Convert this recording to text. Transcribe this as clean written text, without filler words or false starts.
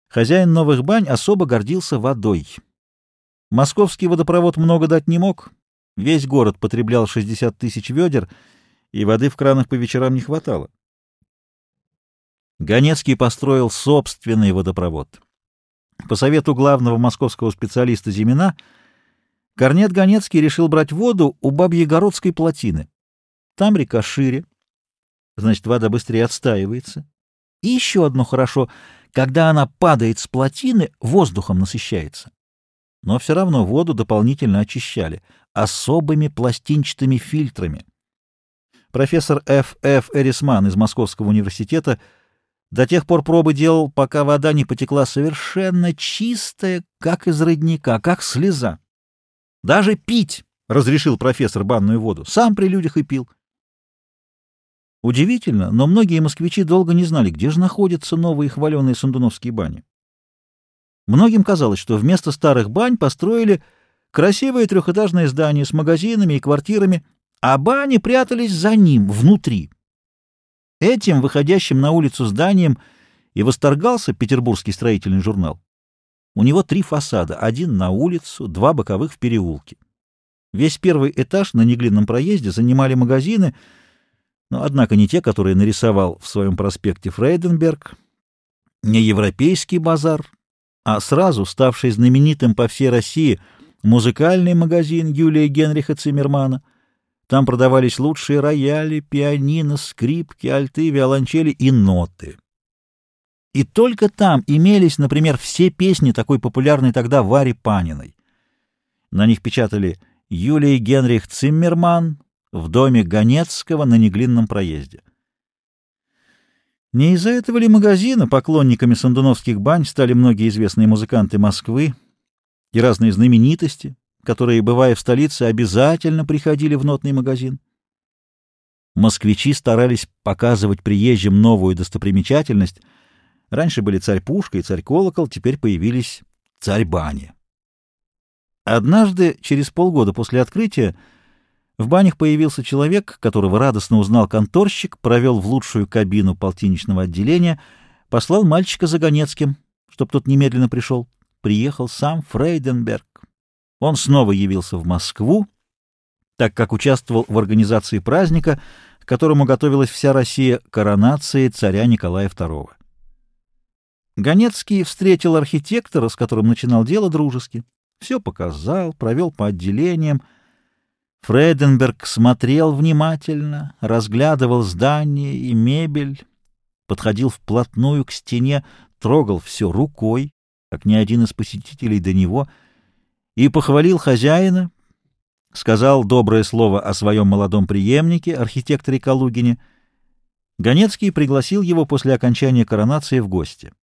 Хозяин новых бань особо гордился водой. Московский водопровод много дать не мог. Весь город потреблял 60 тысяч ведер, и воды в кранах по вечерам не хватало. Ганецкий построил собственный водопровод. По совету главного московского специалиста Зимина Корнет Ганецкий решил брать воду у Бабьегородской плотины. Там река шире, значит, вода быстрее отстаивается. И еще одно хорошо, когда она падает с плотины, воздухом насыщается. Но все равно воду дополнительно очищали особыми пластинчатыми фильтрами. Профессор Ф.Ф. Эрисман из Московского университета до тех пор пробы делал, пока вода не потекла совершенно чистая, как из родника, как слеза. Даже пить разрешил профессор банную воду, сам при людях и пил. Удивительно, но многие москвичи долго не знали, где же находятся новые хваленые сундуновские бани. Многим казалось, что вместо старых бань построили красивое трехэтажное здание с магазинами и квартирами, а бани прятались за ним, внутри. Этим выходящим на улицу зданием и восторгался Петербургский строительный журнал. У него 3 фасада, один на улицу, 2 боковых в переулке. Весь первый этаж на Неглинном проезде занимали магазины, но, однако, не те, которые нарисовал в своем проспекте Фрейденберг, не европейский базар, а сразу ставший знаменитым по всей России музыкальный магазин Юлия Генриха Циммермана. Там продавались лучшие рояли, пианино, скрипки, альты, виолончели и ноты. И только там имелись, например, все песни такой популярной тогда Вари Паниной. На них печатали «Юлий Генрих Циммерман» в доме Ганецкого на Неглинном проезде. Не из-за этого ли магазина поклонниками сандуновских бань стали многие известные музыканты Москвы и разные знаменитости, которые, бывая в столице, обязательно приходили в нотный магазин? Москвичи старались показывать приезжим новую достопримечательность. Раньше были царь-пушка и царь-колокол, теперь появились царь-бани. Однажды, через полгода после открытия, в банях появился человек, которого радостно узнал конторщик, провел в лучшую кабину полтинничного отделения, послал мальчика за Ганецким, чтоб тот немедленно пришел. Приехал сам Фрейденберг. Он снова явился в Москву, так как участвовал в организации праздника, к которому готовилась вся Россия, коронации царя Николая II. Ганецкий встретил архитектора, с которым начинал дело, дружески. Все показал, провел по отделениям. Фрейденберг смотрел внимательно, разглядывал здание и мебель, подходил вплотную к стене, трогал все рукой, как ни один из посетителей до него, и похвалил хозяина, сказал доброе слово о своем молодом преемнике, архитекторе Калугине. Ганецкий пригласил его после окончания коронации в гости.